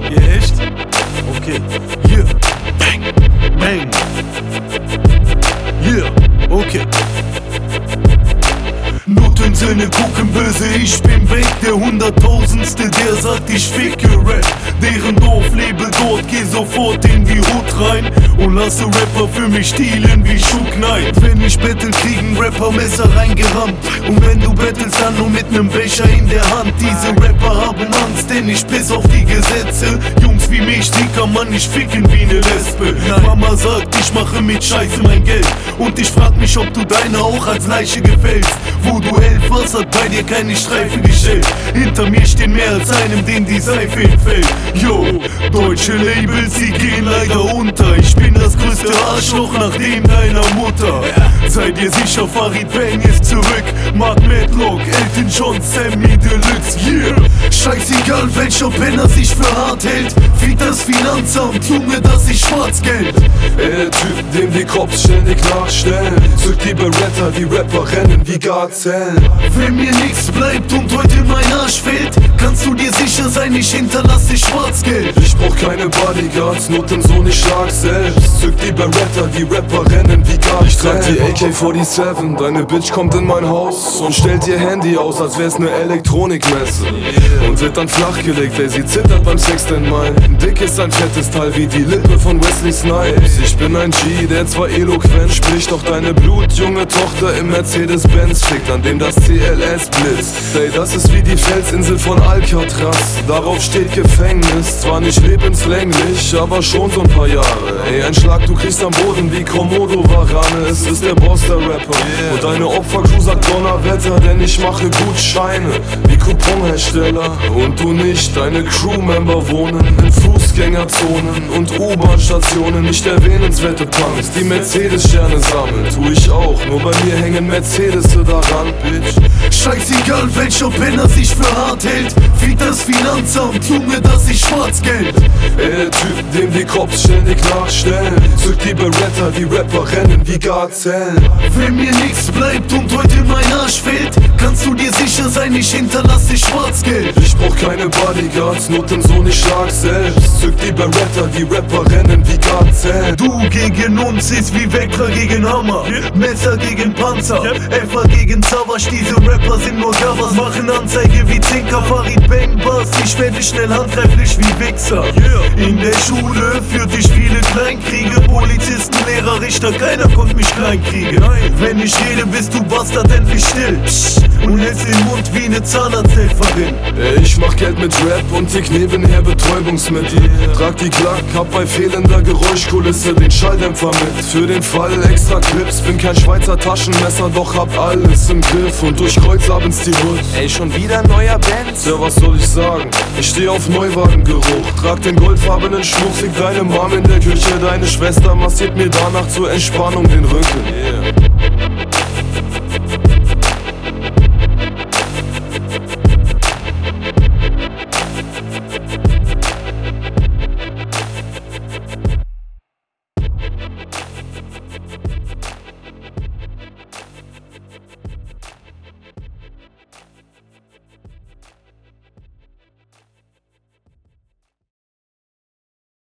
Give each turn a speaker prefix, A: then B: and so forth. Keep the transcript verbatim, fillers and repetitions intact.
A: Ja, echt? Okay. Yeah. Bang. Bang. Yeah. Okay. Notensöhne gucken böse, ich bin weg. Der Hunderttausendste, der sagt, ich ficke Rap. Deren Dorflabel dort, geh sofort in die Hut rein und lasse Rapper für mich stehlen wie Shook Knight. Wenn ich battle, kriegen Rapper Messer reingerammt. Und wenn du battles, dann nur mit nem Becher in der Hand. Diese Rapper haben Angst, denn ich piss auf die Gesetze. Jungs wie mich, die kann man nicht ficken wie ne Lesbe. Mama sagt, ich mache mit Scheiße mein Geld. Und ich frag mich, ob du deine auch als Leiche gefällst. Wo du elf warst, hat bei dir keine Streife gestellt. Hinter mir stehen mehr als einem, den die Seife entfällt. Yo, deutsche Labels, sie gehen leider unter. Ich bin das größte Arschloch nach dem deiner Mutter. Sei dir sicher, Farid Bang ist zurück. Mark Medlock, Elton John, Sammy Deluxe, yeah. Scheißegal, welcher Penner sich für hart hält. Fick das Finanzamt, Junge, das ist Schwarzgeld.
B: Der Typ, dem die Cops ständig nachstellen. Zück die Beretta, die Rapper rennen wie Gazellen.
A: Wenn mir nichts bleibt und heute mein Arsch fällt, kannst du dir sicher sein, ich hinterlasse Schwarzgeld.
B: Ich brauch keine Bodyguards, Notensohn, ich schlag selbst. Zück die Beretta, die Rapper rennen wie Gazellen. Ich trag die A K siebenundvierzig, deine Bitch kommt in mein Haus und stellt ihr Handy aus, als wär's ne Elektronikmesse. Und wird dann flachgelegt, ey, sie zittert beim Sex, denn mein Dick ist ein fettes Teil wie die Lippe von Wesley Snipes. Ich bin ein G, der zwar eloquent spricht, doch deine blutjunge Tochter im Mercedes-Benz fickt, an dem das C L S blitzt. Ey, das ist wie die Felsinsel von Alcatraz, darauf steht Gefängnis. Zwar nicht lebenslänglich, aber schon so ein paar Jahre. Ey, ein Schlag, du kriegst am Boden wie Komodo Warane. Es ist der Boss der Rapper und deine Opfercrew sagt Donnerwetter, denn ich mache gut Scheine wie Couponhersteller. Und du nicht, deine Crewmember wohnen in Fußgängerzonen und U-Bahn-Stationen. Nicht erwähnenswerte Punks, die Mercedes-Sterne sammeln. Tu ich auch, nur bei mir hängen Mercedes daran, Bitch.
A: Scheißegal, welcher Penner sich für hart hält. Fick das Finanzamt, Junge, das ist Schwarzgeld.
B: Der Typ, dem die Cops ständig nachstellen. Zück die Beretta, die Rapper rennen wie Gazellen.
A: Wenn mir nichts bleibt und heute mein Arsch fällt, kannst du dir sicher sein, ich hinterlasse Schwarzgeld.
B: Ich brauch keine Bodyguards, Notensohn, ich schlag selbst. Zück die Beretta, die Rapper rennen wie Gazellen.
A: Du gegen uns ist wie Wecker gegen Hammer, Messer gegen Panzer, Effa gegen Savage. Diese Rapper sind nur Covers, machen Anzeige wie Zinker, Farid Bang Bass. Ich werde schnell handgreiflich wie Wichser. In der Schule führte ich viele Kleinkriege, Polizisten, Lehrer, Richter, keiner konnte mich kleinkriegen. Wenn ich rede, bist du Bastard endlich still und hältst den Mund wie ne Zahnarzthelferin.
B: Ey, ich mach Geld mit Rap und tick nebenher Betäubungsmittel. Trag die Glock, hab bei fehlender Geräuschkulisse den Schalldämpfer mit. Für den Fall extra Clips, bin kein Schweizer Taschenmesser, doch hab alles im Griff und durchkreuz abends die Hood.
C: Ey, schon wieder ein neuer Benz?
B: Ja, was soll ich sagen? Ich steh auf Neuwagengeruch, trag den goldfarbenen Schmuck, sieg deine Mom in der Küche, deine Schwester massiert mir danach zur Entspannung den Rücken. Yeah.